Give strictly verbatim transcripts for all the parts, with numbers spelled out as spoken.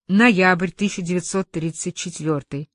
Ноябрь тысяча девятьсот тридцать четвёртый.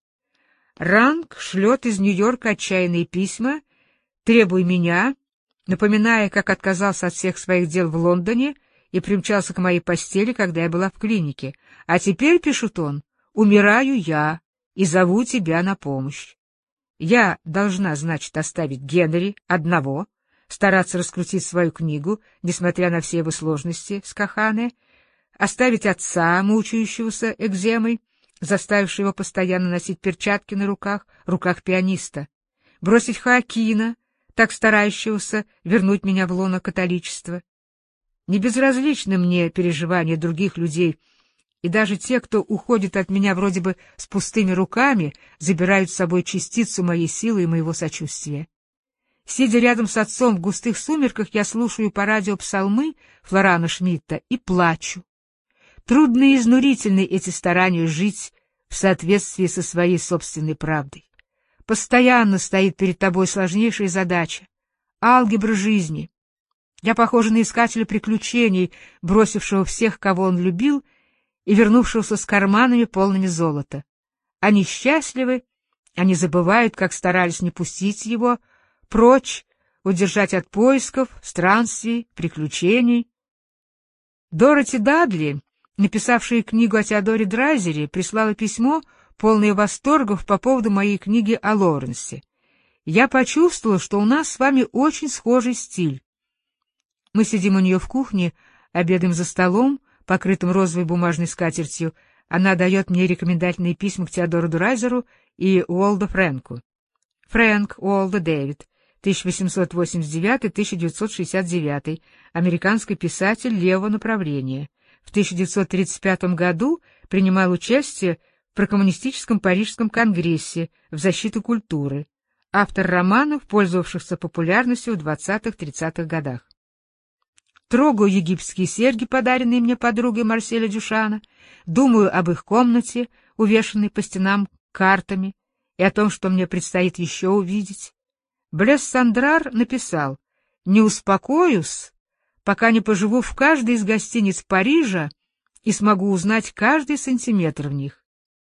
Ранг шлет из Нью-Йорка отчаянные письма, требуя меня, напоминая, как отказался от всех своих дел в Лондоне и примчался к моей постели, когда я была в клинике. А теперь, пишет он, умираю я и зову тебя на помощь. Я должна, значит, оставить Генри одного, стараться раскрутить свою книгу, несмотря на все его сложности с Кахане, оставить отца, мучающегося экземой, заставившего его постоянно носить перчатки на руках, руках пианиста, бросить Хоакина, так старающегося вернуть меня в лоно католичества. Не безразличны мне переживания других людей, и даже те, кто уходит от меня вроде бы с пустыми руками, забирают с собой частицу моей силы и моего сочувствия. Сидя рядом с отцом в густых сумерках, я слушаю по радио псалмы Флорана Шмидта и плачу. Трудно и изнурительны эти старания жить в соответствии со своей собственной правдой. Постоянно стоит перед тобой сложнейшая задача — алгебра жизни. Я похожа на искателя приключений, бросившего всех, кого он любил, и вернувшегося с карманами, полными золота. Они счастливы, они забывают, как старались не пустить его прочь, удержать от поисков, странствий, приключений. Дороти Дадли, написавшая книгу о Теодоре Драйзере, прислала письмо, полное восторгов по поводу моей книги о Лоуренсе. Я почувствовала, что у нас с вами очень схожий стиль. Мы сидим у нее в кухне, обедаем за столом, покрытым розовой бумажной скатертью. Она дает мне рекомендательные письма к Теодору Драйзеру и Уолду Фрэнку. Фрэнк Уолда Дэвид, тысяча восемьсот восемьдесят девятый — тысяча девятьсот шестьдесят девятый, американский писатель левого направления. В тысяча девятьсот тридцать пятом году принимал участие в прокоммунистическом Парижском конгрессе в защиту культуры, автор романов, пользовавшихся популярностью в двадцатых-тридцатых годах. Трогаю египетские серьги, подаренные мне подругой Марселя Дюшана, думаю об их комнате, увешанной по стенам картами, и о том, что мне предстоит еще увидеть. Блес Сандрар написал: «Не успокоюсь, пока не поживу в каждой из гостиниц Парижа и смогу узнать каждый сантиметр в них».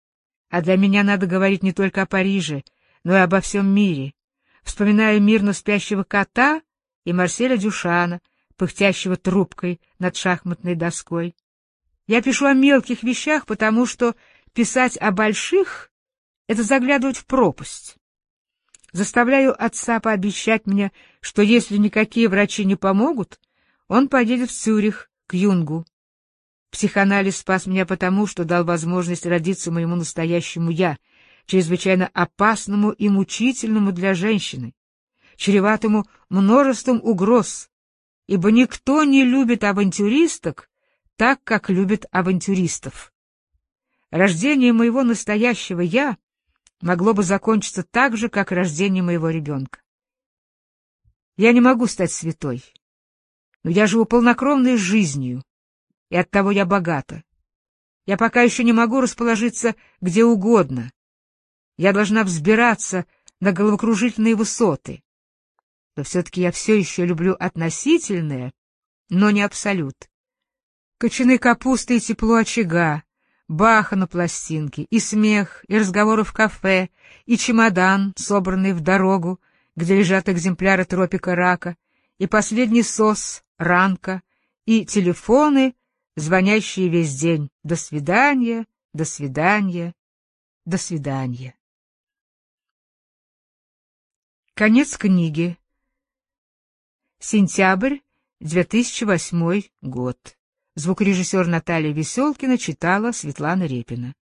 А для меня надо говорить не только о Париже, но и обо всем мире. Вспоминаю мирно спящего кота и Марселя Дюшана, пыхтящего трубкой над шахматной доской. Я пишу о мелких вещах, потому что писать о больших — это заглядывать в пропасть. Заставляю отца пообещать мне, что если никакие врачи не помогут, он поедет в Цюрих, к Юнгу. Психоанализ спас меня потому, что дал возможность родиться моему настоящему «я», чрезвычайно опасному и мучительному для женщины, чреватому множеством угроз, ибо никто не любит авантюристок так, как любит авантюристов. Рождение моего настоящего «я» могло бы закончиться так же, как рождение моего ребенка. Я не могу стать святой, но я живу полнокровной жизнью, и оттого я богата. Я пока еще не могу расположиться где угодно. Я должна взбираться на головокружительные высоты. Но все-таки я все еще люблю относительное, но не абсолют. Кочаны капусты и тепло очага, Баха на пластинке, и смех, и разговоры в кафе, и чемодан, собранный в дорогу, где лежат экземпляры тропика рака, и последний сос, ранка, и телефоны, звонящие весь день. До свидания, до свидания, до свидания. Конец книги. Сентябрь, две тысячи восьмой год. Звукорежиссер Наталья Веселкина читала Светлана Репина.